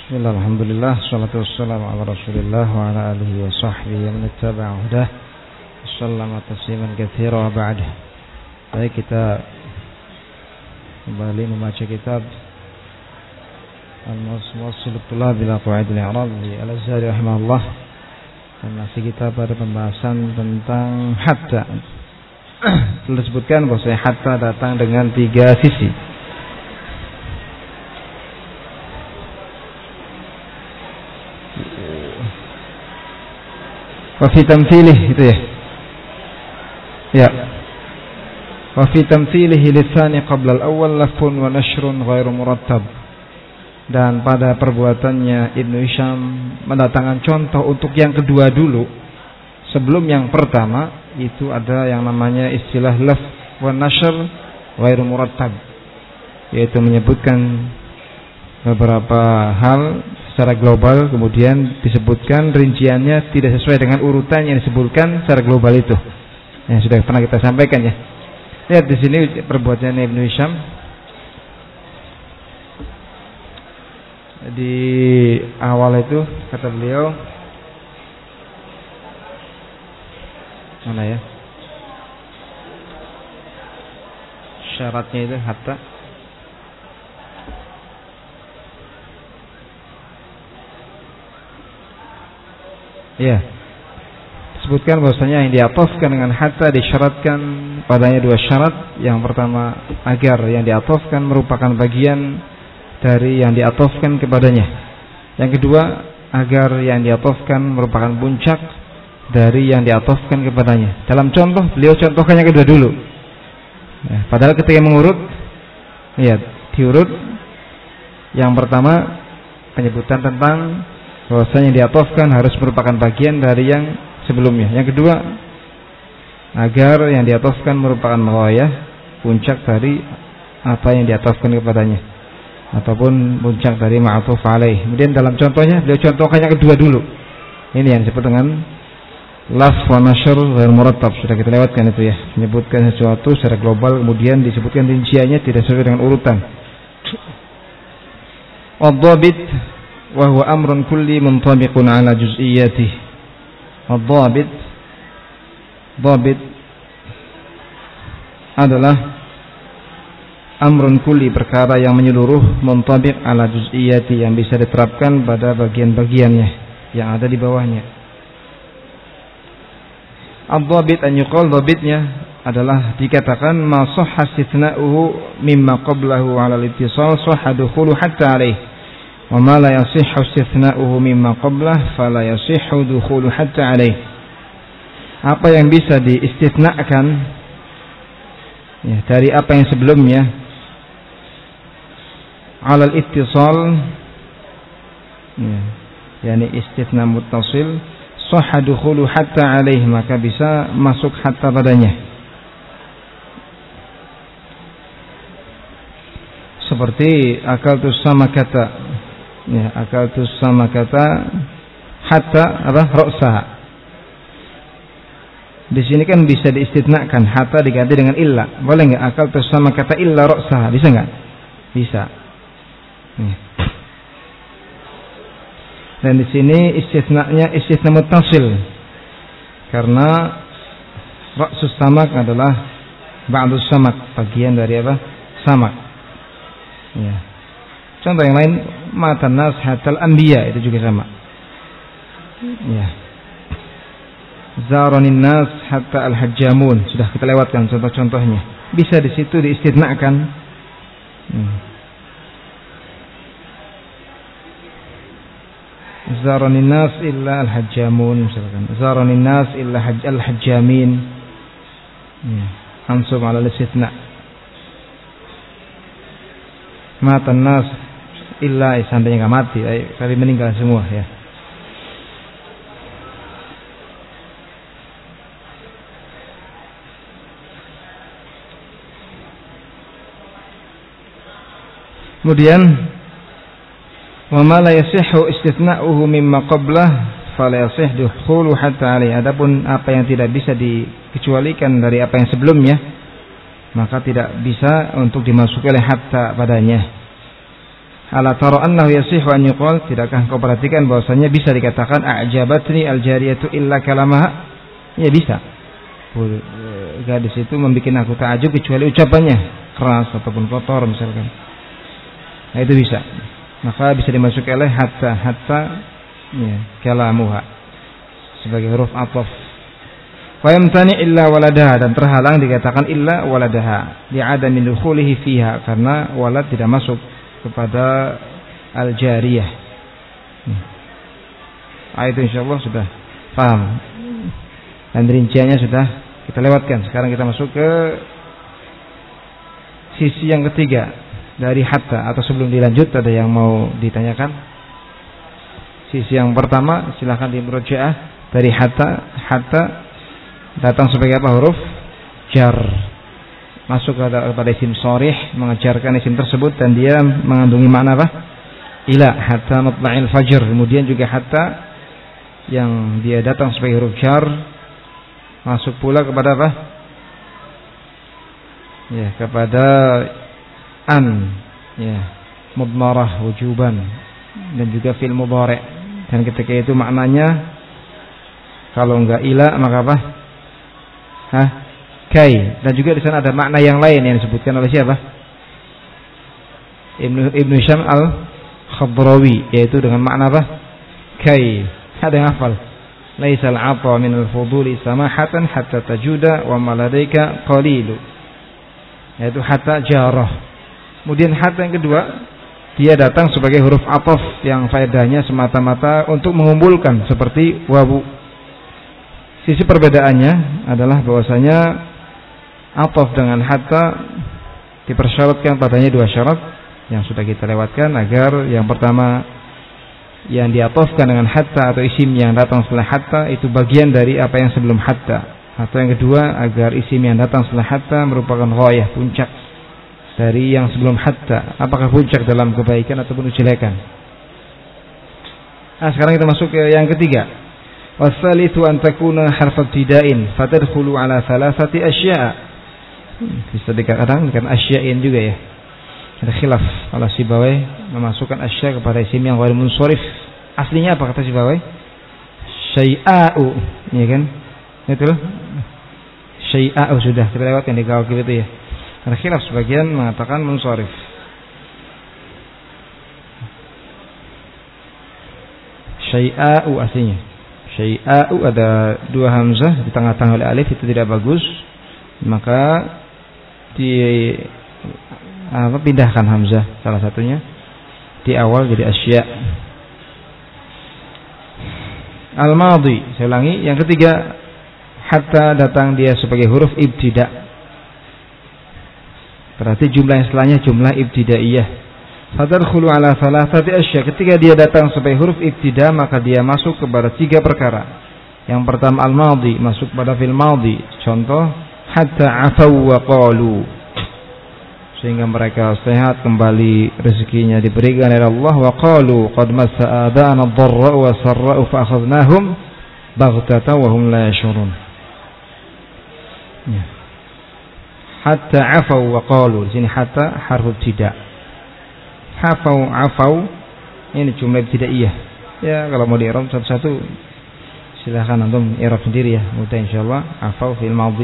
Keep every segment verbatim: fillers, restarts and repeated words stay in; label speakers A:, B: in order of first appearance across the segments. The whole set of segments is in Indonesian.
A: Bismillah, alhamdulillah, salatu wassalamu ala rasulillah wa ala alihi wa sahbihi wa man ittaba'a hudah sallama tasliman katsira wa ba'd. Baik, kita kembali membaca kitab Al-Muwassil Tulab ila Qawaid al-I'rab li Al-Azhari rahimahullah, dan masih kita pada pembahasan tentang hatta. Telah disebutkan bahwa hatta datang dengan tiga sisi. Wa fi tamthilih itu ya. Ya. Wa fi tamthilih lisani qabla al-awwal lafun wa nashrun ghairu murattab. Dan pada perbuatannya Ibnu Hisham mendatangkan contoh untuk yang kedua dulu sebelum yang pertama, itu ada yang namanya istilah laf wa nashr ghairu murattab, yaitu menyebutkan beberapa hal secara global, kemudian disebutkan rinciannya tidak sesuai dengan urutan yang disebutkan secara global itu. Yang sudah pernah kita sampaikan ya. Lihat di sini perbuatan Ibnu Hisham. Di awal itu kata beliau, mana ya? Syaratnya itu hatta. Ya, disebutkan bahwasanya yang diatofkan dengan hatta disyaratkan padanya dua syarat. Yang pertama, agar yang diatofkan merupakan bagian dari yang diatofkan kepadanya. Yang kedua, agar yang diatofkan merupakan puncak dari yang diatofkan kepadanya. Dalam contoh, beliau contohkan yang kedua dulu. Ya, padahal ketika mengurut, ya diurut. Yang pertama, penyebutan tentang bahwasanya yang diatofkan harus merupakan bagian dari yang sebelumnya. Yang kedua, agar yang diatofkan merupakan ghayah, puncak dari apa yang diatofkan kepadanya, ataupun puncak dari ma'tuf alaih. Kemudian dalam contohnya beliau contohkan yang kedua dulu. Ini yang disebut dengan laf wa nashr ghair murattab. Sudah kita lewatkan itu ya, menyebutkan sesuatu secara global kemudian disebutkan rinciannya tidak sesuai dengan urutan. Wadhabit wa huwa amrun kulli muntabiqun ala juz'iyyatihi. Wadhabit, dhabit adalah amrun kulli, perkara yang menyeluruh, muntabiq ala juz'iyyati, yang bisa diterapkan pada bagian-bagiannya yang ada di bawahnya. Ad-dhabit an yuqal, dhabitnya adalah dikatakan ma sahha istithna'uhu mimma qablahu ala al-ittisal sahha dukhulu hatta alayh, wa ma la yasihhu istithna'uhu mimma qablahu fala yasihhu dukhulu hatta alayh. Apa yang bisa diistitsnakan ya, dari apa yang sebelumnya alal ittisal, ya, yakni istitsna muttasil, sahha dukhulu hatta alaih, maka bisa masuk hatta padanya. Seperti akaltus sama kata, ya, akaltus sama kata hatta apa ra'saha. Di sini kan bisa diistitsnakan, hatta diganti dengan illa. Boleh enggak akaltus sama kata illa ra'saha? Bisa enggak? Bisa. Dan di sini istitsnanya istitsna muttasil, karena ra'sus samak adalah ba'dus samak, bagian dari apa? Samak. Ya. Contoh yang lain, matan nas hatal anbiya, itu juga sama. Ya. Zaranin nas hatta al-hajjamun, sudah kita lewatkan contoh-contohnya. Bisa di situ diistitsnakan. Hmm. Zaranin nas illa al-hajjamun, misalkan zaranin nas illa al-hajjamin, ya, ansub ala al-istitsna. Matan nas illa, seandainya enggak mati tapi meninggal semua ya. Kemudian wa ma la yasihhu istithna'uhu mimma qablah fala yasih dukhulu hatta alaihi. Adapun apa yang tidak bisa dikecualikan dari apa yang sebelumnya, maka tidak bisa untuk dimasuki oleh hatta padanya. Ala tara annahu yasihu an yuqal, tidakkah kau perhatikan bahwasanya bisa dikatakan a'jabatni al-jariyatu illa kalamaha? Ya bisa. Gadis itu membuat aku takjub kecuali ucapannya keras ataupun kotor misalkan. Nah itu bisa. Maka bisa dimasukkan oleh hatta hatta ya kalamuha sebagai huruf ataf. Wa yamtani illa waladaha, dan terhalang dikatakan illa waladaha li'adami dukhulihi fiha, karena walad tidak masuk kepada al-jariyah. Ayat itu insyaallah sudah paham. Dan rinciannya sudah kita lewatkan. Sekarang kita masuk ke sisi yang ketiga dari hatta, atau sebelum dilanjut ada yang mau ditanyakan? Sisi yang pertama silahkan dimurojaah dari hatta. Hatta datang sebagai apa? Huruf jar. Masuk kepada isim sharih, mengejarkan isim tersebut, dan dia mengandungi makna apa? Ila, hatta matla'il fajr. Kemudian juga hatta yang dia datang sebagai huruf jar masuk pula kepada apa? Ya, kepada an, ya, mudmarah wujuban, dan juga fil mudhari'. Dan ketika itu maknanya kalau enggak ila maka apa? Hah? Kai. Dan juga di sana ada makna yang lain yang disebutkan oleh siapa? Ibnu Ibnu Syam al-Khadrawi, yaitu dengan makna apa? Kai. Ada yang hafal? Laisal 'ata min al-fuduli samahatan hatta tajuda wa maladaika qalilu. Yaitu hatta jarah. Kemudian hatta yang kedua, dia datang sebagai huruf ataf yang faedahnya semata-mata untuk mengumpulkan seperti wawu. Sisi perbedaannya adalah bahwasanya ataf dengan hatta dipersyaratkan padanya dua syarat yang sudah kita lewatkan, agar yang pertama yang diatofkan dengan hatta atau isim yang datang setelah hatta itu bagian dari apa yang sebelum hatta, atau yang kedua agar isim yang datang setelah hatta merupakan ghayah, puncak dari yang sebelum hatta, apakah puncak dalam kebaikan ataupun kejelekan. Nah, sekarang kita masuk ke yang ketiga. Wasalithu an takuna harf ibtida'in fatadkhulu ala thalathati asya'. Bisa dikatakan dengan asya'in juga ya. Ada khilaf kalau Sibawai memasukkan asya kepada isim yang ghair munsharif. Aslinya apa kata Sibawai? Syai'a'u, ya kan? Itu loh. Syai'a'u sudah kita lewatkan di kawakib itu ya. Ada khilaf, sebagian mengatakan munsharif. Syai'a'u aslinya. Syai'a'u ada dua hamzah di tengah-tengah oleh alif, itu tidak bagus. Maka di apa, pindahkan hamzah salah satunya di awal jadi asya. Al-madhi, saya ulangi, yang ketiga hatta datang dia sebagai huruf ibtida'. Berarti jumlah yang setelahnya jumlah ibtidaiyah. Fadkhulu ala thalathati asya. Ketika dia datang sebagai huruf ibtida', maka dia masuk kepada tiga perkara. Yang pertama al-madhi, masuk pada fil madhi. Contoh hatta afaw wa qalu, sehingga mereka sehat kembali, rezekinya diberikan oleh Allah. Wa qalu qad massa adana ad-dharra wa sarra'u fa akhadnahum baghtatan wa hum la yashurun. Ya. Hatta afaw wa qalu, di sini hatta harfu ibtida'. Hafau afau ini jumlah ibtidaiyah. Ya, kalau mau di-i'rab satu-satu silakan antum i'rab sendiri ya, mudah insyaallah. Afau fil madhi.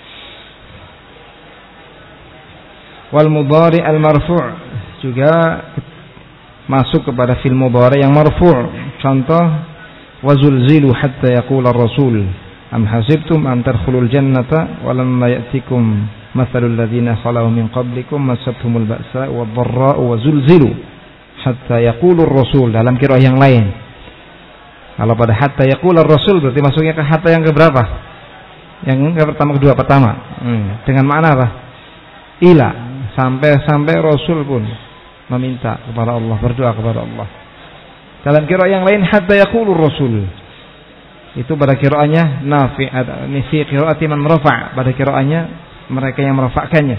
A: Wal mudhari al marfu' juga masuk kepada fil mudhari yang marfu'. Contoh wazulzilu hatta yaqula ar-rasul am hasibtum an tadkhulul jannata wa lamma ya'tikum mathalul ladzina khalau min qablikum massatuhumul ba'sa wad-dharra'u wazulzilu hatta yaqulu ar-rasul. Dalam qiraah yang lain, kalau pada hatta yaqulu ar-rasul berarti masuknya ke hatta yang keberapa? Yang yang pertama, kedua, pertama. Hmm. Dengan makna apa? Ila, sampai-sampai Rasul pun meminta kepada Allah, berdoa kepada Allah. Dalam qiraah yang lain hatta yaqulu ar-rasul, itu pada qiraahnya Nafi', ini fi qiraati man rafa', pada qiraahnya mereka yang merafa'kannya.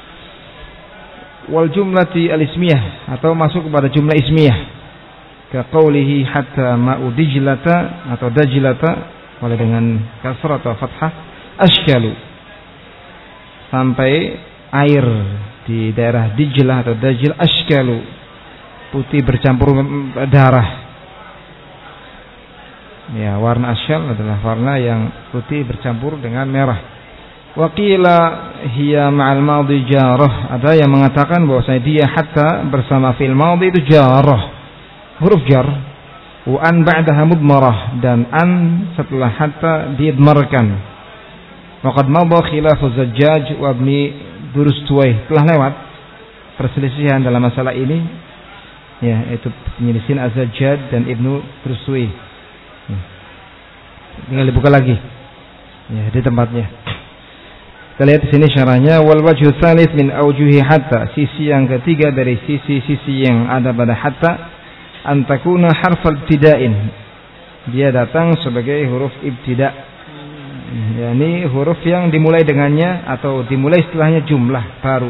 A: Wal jumlati al-ismiyah, atau masuk kepada jumlah ismiyah, ka qawlihi hatta ma'u dijlata atau dajlata, oleh dengan kasrah atau fathah, ashkalu, sampai air di daerah Dijlah atau Dajil, ashkalu, putih bercampur darah. Ya, warna asyal adalah warna yang putih bercampur dengan merah. Wa qila hiya ma'al madhi jarah. Ada yang mengatakan bahwasanya dia hatta bersama fi'il madhi itu jarah, huruf jar. Wa an ba'daha mudmarah, dan an setelah hatta diidmarkan. Wa qad madha khilafu Zajjaj wa Ibni Durustuwai. Telah lewat perselisihan dalam masalah ini, ya, itu penyelisihan Az-Zajjaj dan Ibnu Durustuwai. Tinggal dibuka lagi, ya, di tempatnya. Kita lihat di sini syarahnya. Wal wajhu tsalits min aujuhi hatta, sisi yang ketiga dari sisi-sisi yang ada pada hatta, an takuna harfal ibtida'in, dia datang sebagai huruf ibtida', yakni huruf yang dimulai dengannya atau dimulai setelahnya jumlah baru,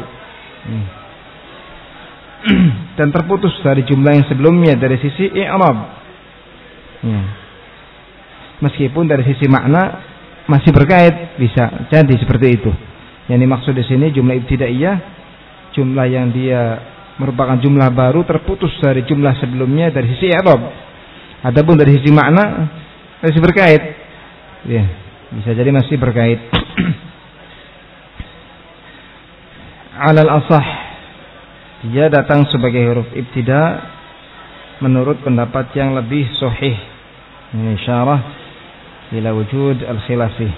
A: dan terputus dari jumlah yang sebelumnya dari sisi i'rab, ya. Meskipun dari sisi makna masih berkait, bisa jadi seperti itu. Yang dimaksud di sini jumlah ibtidaiyah, jumlah yang dia merupakan jumlah baru terputus dari jumlah sebelumnya dari sisi i'rab. Adapun dari sisi makna masih berkait, ya, bisa jadi masih berkait. Alal asah, dia datang sebagai huruf ibtida menurut pendapat yang lebih sahih. Ini syarah ila wujud al-khilafi.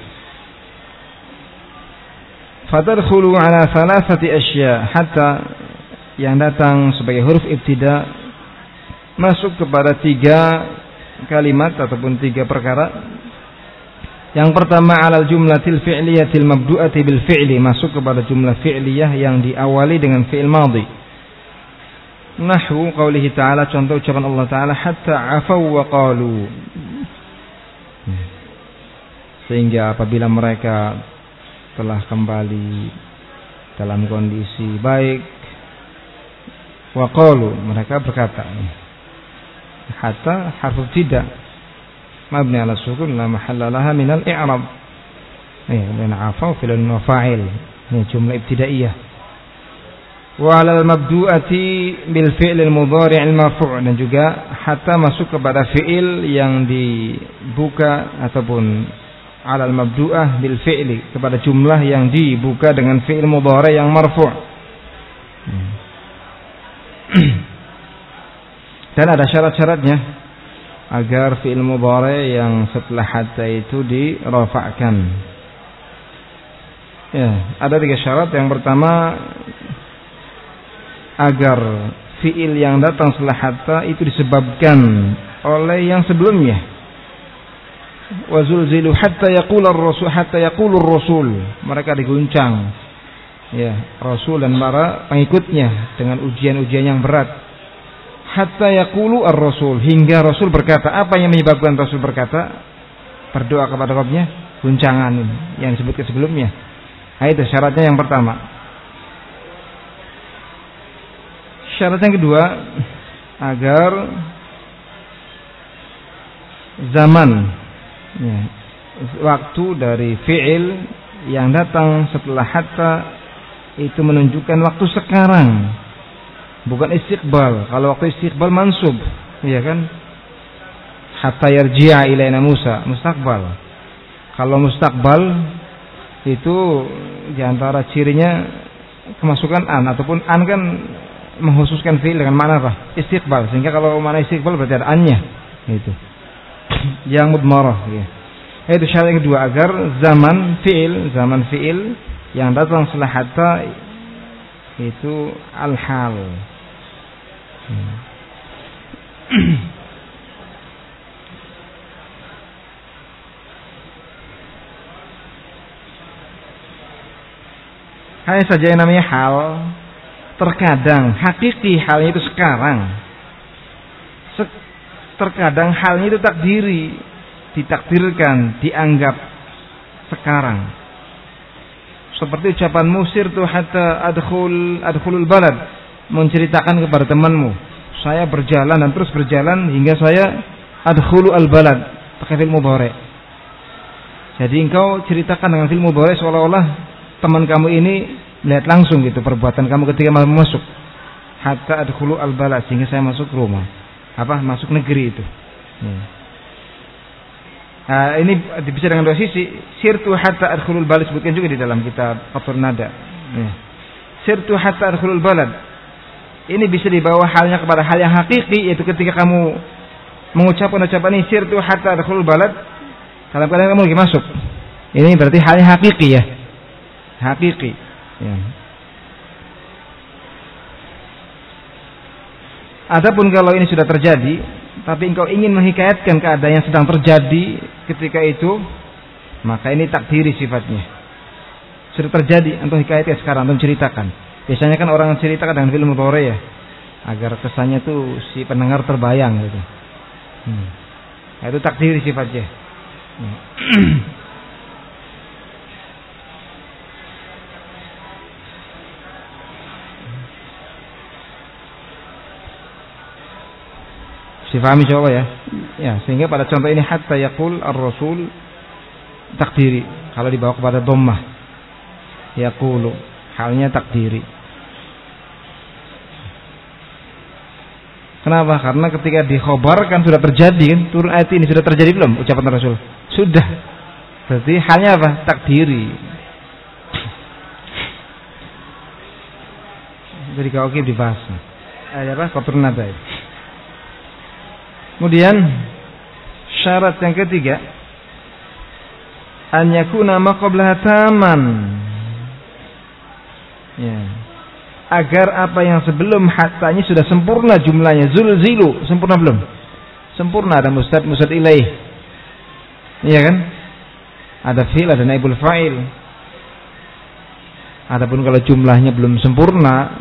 A: Fatadkhulu ala thalathati asya, hatta yang datang sebagai huruf ibtida masuk kepada tiga kalimat ataupun tiga perkara. Yang pertama, alal jumlatil fi'liyatil mabdu'ati bil fi'li, masuk kepada jumlah fi'liyah yang diawali dengan fi'il madhi. Nahwu qaulihi ta'ala, contoh ucapan Allah Ta'ala, hatta afaw wa qalu, sehingga apabila mereka telah kembali dalam kondisi baik, wa qalu, mereka berkata. Hatta harfu tidak mabni ala sukun la mahalla laha min al-i'rab. Ini dan afaw fil fa'il, ini jumlah ibtidaiyah. Wa 'ala al-mabdu'ati bil fi'l al-mudhari' al-marfu', dan juga hatta masuk kepada fi'il yang dibuka ataupun 'ala al-mabdu'ah bil fi'li, kepada jumlah yang dibuka dengan fi'il mudhari' yang marfu'. Hmm. Dan ada syarat-syaratnya agar fi'il mudhari' yang setelah hatta itu dirafa'kan. Ya, ada tiga syarat. Yang pertama, agar fi'il yang datang setelah hatta itu disebabkan oleh yang sebelumnya. Wa zulzilu hatta yaqula ar-rasul, hatta yaqulu ar-rasul, mereka diguncang, ya, Rasul dan para pengikutnya dengan ujian-ujian yang berat. Hatta yaqulu ar-rasul, hingga Rasul berkata. Apa yang menyebabkan Rasul berkata? Berdoa kepada Rabbnya, guncangan ini yang disebutkan sebelumnya. Nah, itu syaratnya yang pertama. Syarat yang kedua, agar zaman, ya, waktu dari fi'il yang datang setelah hatta itu menunjukkan waktu sekarang, bukan istiqbal. Kalau waktu istiqbal mansub, iya kan? Hatta yarji'a ilaina Musa, mustaqbal. Kalau mustaqbal itu diantara cirinya kemasukan an, ataupun an kan mengkhususkan fi'il dengan makna apa? Istiqbal. Sehingga kalau makna istiqbal berarti ada annya, itu yang mudmarah, ya. Itu syarat yang kedua, agar zaman fi'il, zaman fi'il yang datang setelah hatta itu al-hal. Hmm. Hanya saja yang namanya hal, terkadang hakiki halnya itu sekarang, terkadang halnya itu takdiri, ditakdirkan, dianggap sekarang. Seperti ucapan musir tuh, hatta adkhul adkhulul balad, menceritakan kepada temanmu, saya berjalan dan terus berjalan hingga saya adkhulu al balad, pakai fi'il mudhari'. Jadi engkau ceritakan dengan fi'il mudhari' seolah-olah teman kamu ini melihat langsung gitu perbuatan kamu ketika masuk. hatta adkhulu al-balad, sehingga saya masuk rumah. Apa? Masuk negeri itu. Ya. Nah, ini bisa dengan dua sisi. Sirtu hatta adkhulul balad disebutkan juga di dalam kitab Qatrun Nada. Ya. Sirtu hatta adkhulul balad. Ini bisa dibawa halnya kepada hal yang hakiki, yaitu ketika kamu mengucapkan ucapan ini sirtu hatta adkhulul balad, dalam keadaan kamu lagi masuk. Ini berarti halnya hakiki ya. Hakiki. Ya. Adapun kalau ini sudah terjadi, tapi engkau ingin menghikayatkan keadaan yang sedang terjadi ketika itu, maka ini takdiri sifatnya. Sudah terjadi, engkau hikayatkan sekarang, engkau ceritakan. Biasanya kan orang ceritakan dengan film mudhari ya, agar kesannya tuh si pendengar terbayang gitu. Hmm. Nah, itu takdiri sifatnya. Hmm. Difahami coba ya. Ya, sehingga pada contoh ini hatta yaqul ar-rasul takdiri. Kalau dibawa kepada dhammah yaqulu, halnya takdiri. Kenapa? Karena ketika dikhabarkan sudah terjadi kan, turun ayat ini sudah terjadi belum ucapan Rasul? Sudah. Berarti halnya apa? Takdiri. Jadi kalau oke dibahas. Ada apa? Qatrun Nada. Kemudian syarat yang ketiga, an yakuna ma qablaha taman. Ya. Agar apa yang sebelum hattanya sudah sempurna jumlahnya. Zulzilu, sempurna belum? Sempurna, ada mustad, mustad ilaih. Iya kan? Ada fi'il, ada naibul fa'il. Adapun kalau jumlahnya belum sempurna,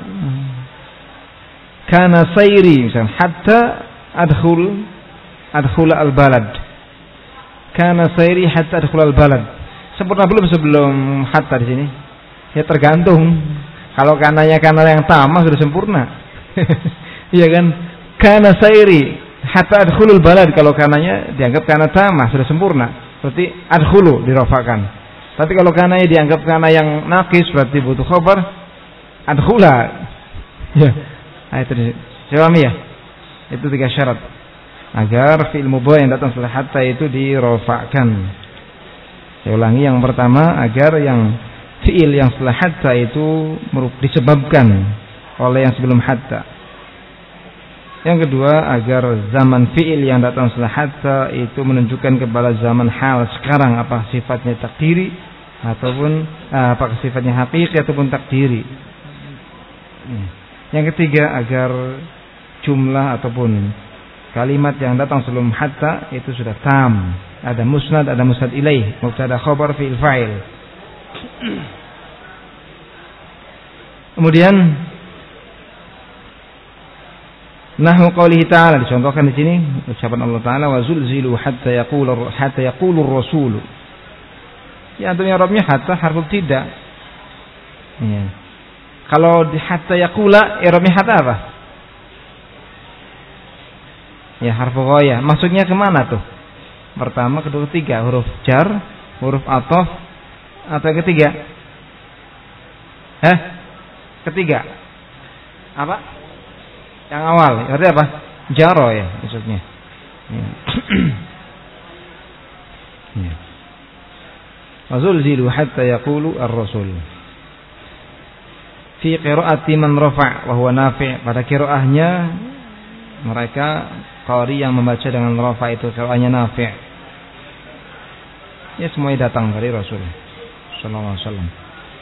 A: kana sayri, misalnya hatta adkhul adkhul al-balad. Kana sayri hatta adkhul al-balad. Sempurna belum sebelum hatta di sini? Ya tergantung. Kalau kananya kana yang tamah sudah sempurna. Iya kan? Kana sayri hatta adkhulul balad, kalau kananya dianggap kana tamah sudah sempurna. Berarti adkhulu dirofakan. Tapi kalau kananya dianggap kana yang naqis berarti butuh khabar adkhula. Ya. Ayat ini. Jawab ya. Itu tiga syarat agar fi'il mudhari yang datang setelah hatta itu dirofakan. Saya ulangi, yang pertama agar yang fi'il yang setelah hatta itu disebabkan oleh yang sebelum hatta. Yang kedua agar zaman fi'il yang datang setelah hatta itu menunjukkan kepada zaman hal sekarang, apa sifatnya takdiri ataupun apa sifatnya hakiki ataupun takdiri. Yang ketiga agar jumlah ataupun kalimat yang datang sebelum hatta itu sudah tam, ada musnad, ada musnad ilaih, mubtada khabar fi'il fa'il. Kemudian nahwu qoulihi ta'ala, dicontohkan di sini ucapan Allah Ta'ala wa zulzilu hatta yaqulu hatta yaqulu ar-rasul. Ya, artinya Arabnya hatta harfu tidak. Ya. Kalau di hatta yaqula, i'rabnya hatta apa? Ya, harfu ghayah. Maksudnya kemana tuh? Pertama, kedua, ketiga, huruf jar, huruf ataf, atau yang ketiga? Hah? Ketiga. Apa? Yang awal. Artinya apa? Jaro ya maksudnya. Ya. Ya. Wazulzilu hatta yaqulu ar-rasul. Fi qira'ati man rafa' wa huwa nafi'. Pada qiraahnya mereka qari yang membaca dengan rafa' itu qiraahnya nafi'. Ya, semuanya datang dari Rasul sallallahu alaihi wasallam.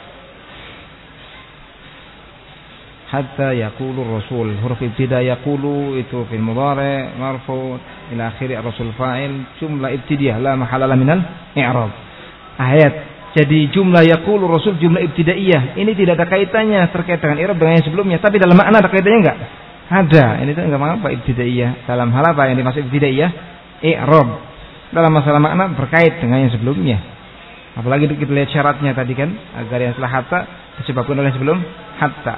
A: Hatta yaqulu ar-rasul, huruf ibtida yaqulu itu fil mudhari' marfu' ila akhir ar-rasul fa'il, jumlah ibtidiyah la mahalla minal i'rab. Ayat. Jadi jumlah yaqulu rasul jumlah ibtidaiyah. Ini tidak ada kaitannya terkait dengan i'rab dengan yang sebelumnya, tapi dalam makna ada kaitannya enggak? Ada. Ini tuh enggak apa ibtidaiyah. Dalam hal apa yang dimaksud ibtidaiyah? I'rab. Dalam masalah makna berkait dengan yang sebelumnya. Apalagi kita lihat syaratnya tadi kan, agar yang setelah hatta disebabkan oleh sebelum hatta.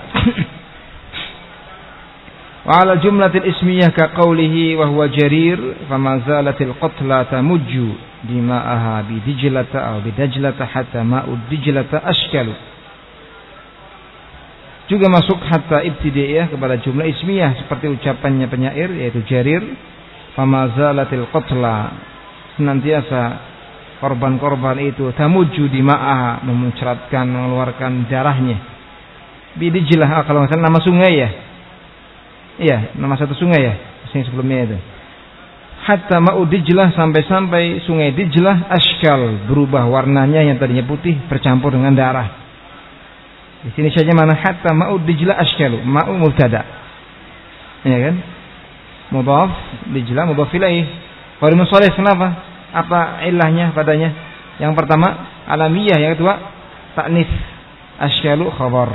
A: Wa ala jumlatil ismiyah ka qawlihi wa huwa jarir fama zalatil qatla tamujju dima'aha bi dijlata aw bi dajlata hatta ma'ud dijlata ashkalu. Juga masuk hatta ibtidaiyah kepada jumlah ismiyah seperti ucapannya penyair yaitu Jarir, famazalatil qatla, senantiasa korban-korban itu tamuju dima'ah, memuncratkan, mengeluarkan darahnya. Bidijlah, kalau nggak salah nama sungai ya. Iya, nama satu sungai ya, yang sebelumnya itu. Hatta ma'u Dijlah, sampai-sampai sungai Dijlah ashkal, berubah warnanya yang tadinya putih bercampur dengan darah. Di sini saja mana hatta ma'u Dijlah ashkalu, ma'u mubtada. Ya kan? Mudhaf Dijlah mudhaf ilaih. Qari musalih kenapa? Apa ilahnya padanya? Yang pertama alamiyah, yang kedua ta'nis. Ashkalu khabar.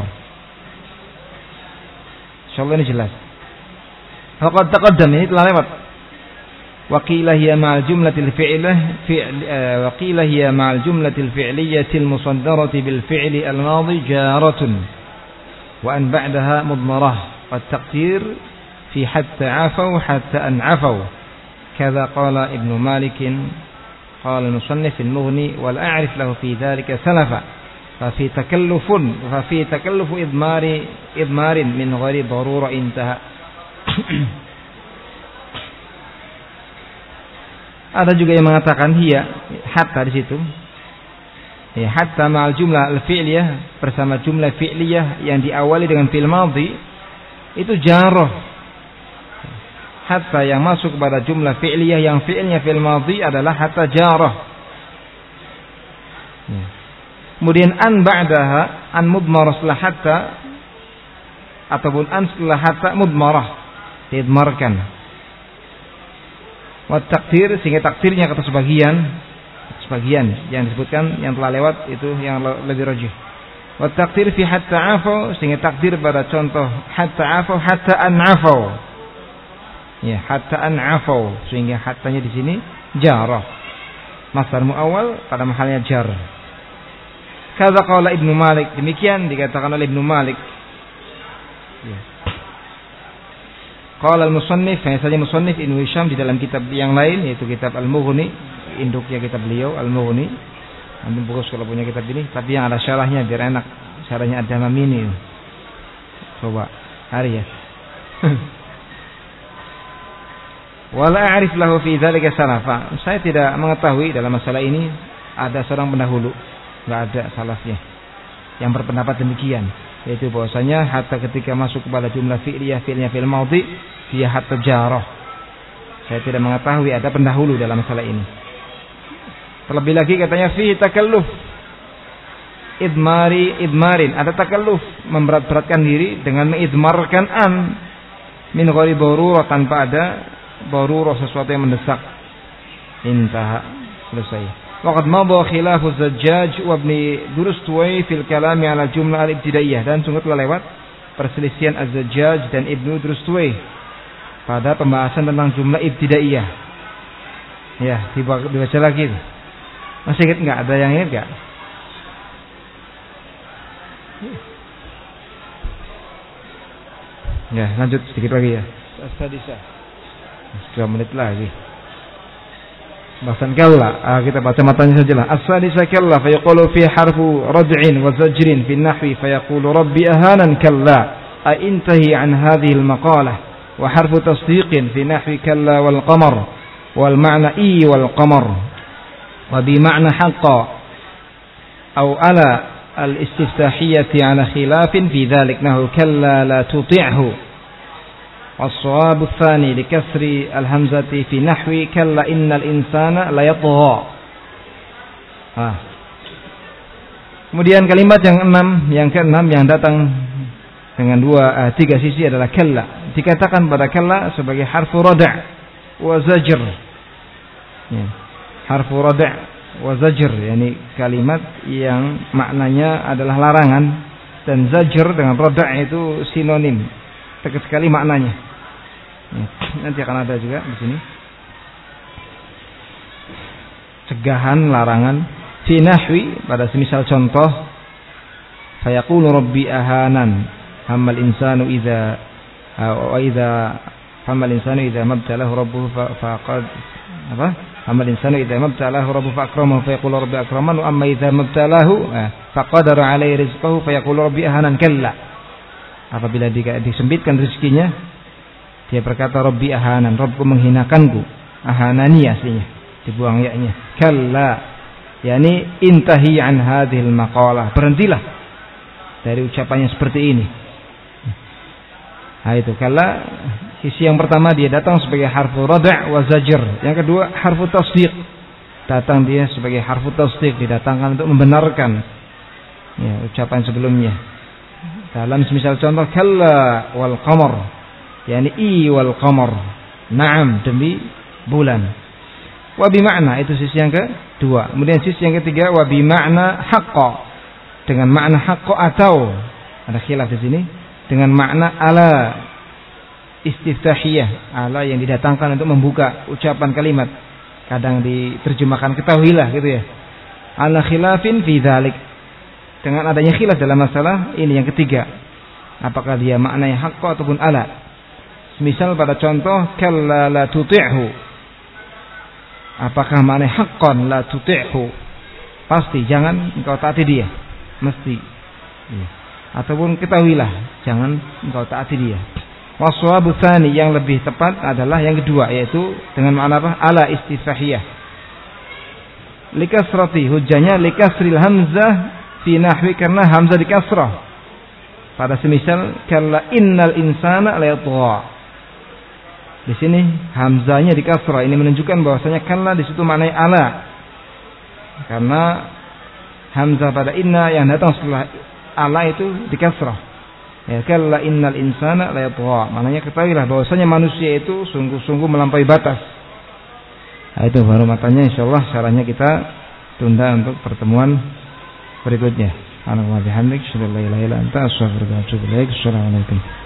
A: Insyaallah ini jelas. Faqad taqaddam, ini telah lewat. Wa qila hiya ma'al jumlatil fi'lah fi'l wa qila hiya ma'al jumlatil fi'liyatil musaddarati bil fi'li al-madhi jaratun wa an ba'daha mudmarah wa taqdir fi hatta 'afaw hatta an 'afaw kadza qala Ibnu Malik qala al-musannif al-Mughni wal a'rif lahu fi dhalika salafa fa fi takallufun fa fi takallufu idmari idmarin min ghairi darura intaha. Ada juga yang mengatakan hiya hatta di situ. Ya, hatta ma'al jumlah al-fi'liyah, bersama jumlah fi'liyah yang diawali dengan fi'il madhi itu jarah. Hatta yang masuk kepada jumlah fi'liyah yang fi'ilnya fi'il madhi adalah hatta jarah. Ya. Kemudian an ba'daha, an mudmarah setelah hatta, ataupun an setelah hatta mudmarah, diidmarkan. Wa takdir, sehingga takdirnya kata sebagian sebagian yang disebutkan yang telah lewat itu yang lebih rajih. Wa takdir fi hatta afau, sehingga takdir pada contoh hatta afau hatta an afau. Ya, hatta an afau, sehingga hattanya di sini jarah. Masdar muawwal pada mahalnya jar. Kaza qala Ibnu Malik, demikian dikatakan oleh Ibnu Malik. Ya. Qala al-musannif, hanya saja musannif Ibnu Hisham di dalam kitab yang lain yaitu kitab Al-Mughni, induknya kitab beliau Al-Mughni. Antum bagus kalau punya kitab ini, tapi yang ada syarahnya biar enak. Syarahnya ada Mamini. Coba hari ya. Wala a'rif lahu fi dzalika salafa. Saya tidak mengetahui dalam masalah ini ada seorang pendahulu, enggak ada salafnya yang berpendapat demikian, yaitu bahwasanya hatta ketika masuk kepada jumlah fi'liyah, fi'ilnya fi'il madhi, dia hatta jarah. Saya tidak mengetahui ada pendahulu dalam masalah ini. Terlebih lagi katanya fi takalluf idmari idmarin, ada takalluf, memberat-beratkan diri dengan mengidmarkan an min ghairi darurah, tanpa ada darurah, sesuatu yang mendesak. Intaha, selesai. Waqad madha khilafu Zajjaj wa Ibn Durustwai fil kalam ala jumlah al-ibtidaiyah, dan sungguh telah lewat perselisihan Az-Zajjaj dan Ibnu Durustwai pada pembahasan tentang jumlah ibtidaiyah. Ya, dibaca lagi. Masih ingat enggak? Ada yang ingat enggak? Ya, lanjut sedikit lagi ya. As-sadisah. Dua menit lagi. Bahasan kalla, ah, kita baca matanya sajalah. As-sadisa kalla fa yaqulu fi harfu rad'in wa zajrin fi nahwi fa yaqulu rabbi ahanan kalla ay intahi an hadhihi al-maqalah, wa harfu tasdiqin fi nahwi kalla wal qamar wal ma'na i wal qamar wa bi ma'na haqqa aw ala al-istiftahiyati ala khilafin fi dhalik nahu kalla la tuti'hu. والصواب الثاني لكسر الهمزة في نحو كلا إن الإنسان لا يطغى. Ah. Kemudian kalimat yang enam, yang keenam yang datang dengan dua uh, tiga sisi adalah kalla. Dikatakan pada kalla sebagai harfu rada' wa zajr. Ya. Harfu rada' wa zajr, yakni kalimat yang maknanya adalah larangan, dan zajr dengan rada' itu sinonim. Tegas sekali maknanya. Ya, nanti akan ada juga di sini. Cegahan, larangan. Fi nahwi, pada semisal contoh, fayaqulu rabbi ahanan, hammal insanu idza wa idza hammal insanu idza mabtalahu rabbuhu faqad apa? Hammal insanu idza mabtalahu rabbuhu fakramahu fayaqulu rabbi akraman, wa amma idza mabtalahu faqadara alayhi rizqahu fayaqulu rabbi ahanan kalla. Apabila disempitkan rezekinya, dia berkata Rabbi ahanan, Rabbku menghinakanku. Ahanani aslinya, dibuang ya-nya. Kalla, yakni intahi an hadhil maqalah, berhentilah dari ucapannya seperti ini. Nah itu, kalla sisi yang pertama dia datang sebagai harfu rada' wa zajr. Yang kedua harfu tasdiq. Datang dia sebagai harfu tasdiq, didatangkan untuk membenarkan ya, ucapan sebelumnya. Dalam semisal contoh kalla wal qamar, yakni i wal qamar. Naam, demi bulan. Wa bi makna, itu sisi yang kedua. Kemudian sisi yang ketiga wa bi makna haqqa. Dengan makna haqqa atau ada khilaf di sini dengan makna ala istiftahiyah, ala yang didatangkan untuk membuka ucapan kalimat. Kadang diterjemahkan ketahuilah gitu ya. Ala khilafin fi dzalik. Dengan adanya khilaf dalam masalah ini yang ketiga. Apakah dia maknanya haqqa ataupun ala? Misal pada contoh kalla la tuti'hu. Apakah maknanya haqqan la tuti'hu? Pasti jangan engkau taati dia. Mesti. Ataupun ketahuilah jangan engkau taati dia. Waswabu tsani, yang lebih tepat adalah yang kedua, yaitu dengan makna apa? Ala istifahiyah. Likasrati, hujjahnya likasril hamzah fi nahwi, karena hamzah dikasrah. Pada semisal kalla innal insana la yatgha. Di sini hamzahnya dikasrah. Ini menunjukkan bahwasanya kalla di situ maknanya ala. Karena hamzah pada inna yang datang setelah ala itu dikasrah. Ya, kalla innal insana la yatgha. Maknanya ketahuilah bahwasanya manusia itu sungguh-sungguh melampaui batas. Nah, itu baru matanya, insyaallah syarahnya kita tunda untuk pertemuan berikutnya. Subhanallah bihamdik, syadallah ilaha illa anta, astaghfiruka wa atubu ilaik. Assalamualaikum.